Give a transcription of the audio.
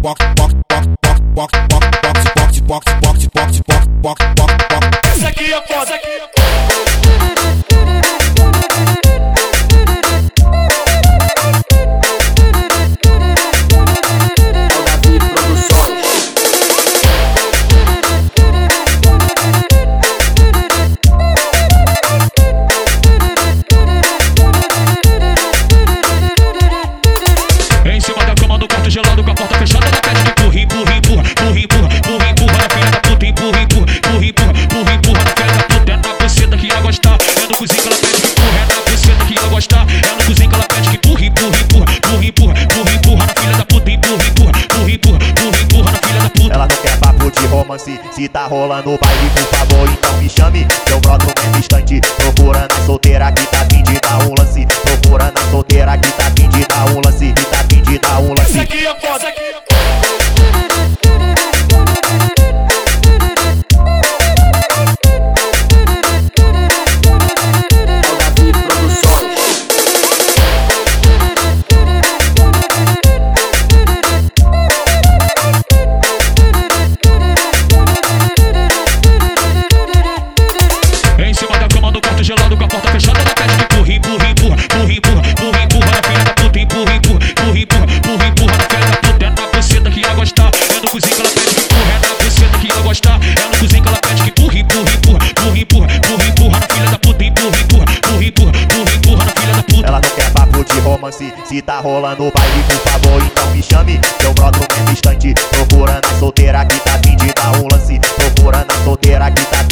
Essa aqui é foda. Em cima da cama do quarto gelado com a porta fechada, ela pede que empurra, empurra, empurra, empurra, empurra, empurra, empurra na filha da puta, empurra, empurra, empurra, empurra, empurra, empurra na filha da puta. É na buceta que ela gostar, é no cozinho que ela pede que empurra, é na buceta que ela gostar, é no cozinho que ela pede que empurra, empurra, empurra, empurra, empurra, empurra, empurra na filha da puta, empurra, empurra, empurra, empurra, empurra, empurra na filha da puta. Ela não quer papo de romance, se tá rolando o baile, por favor, então me chame. Eu broto mesmo instante, procurando a solteira que tá fim de dar um lance. Procurando a solteira que tá fim de dar um lance, que tá fim de dar um lance. Essa aqui é foda. Em cima da cama do quarto gelado com a porta fechada, ela pede que empurra, empurra, empurra, empurra, empurra, empurra, empurra na filha da puta, empurra, empurra, empurra, empurra, empurra, empurra na filha da puta. É na buceta que ela gostar, é no cozinho que ela pede que empurra, é na buceta que ela gostar, é no cozinho que ela pede que empurra, empurra, empurra, empurra, empurra, empurra, empurra na filha da puta, empurra, empurra, empurra, empurra, empurra, empurra na filha da puta. Ela não quer papo de romance, se tá rolando o baile, por favor, então me chame. Eu broto mesmo instante, procurando a solteira que tá fim de dar um lance. Procurando a solteira que tá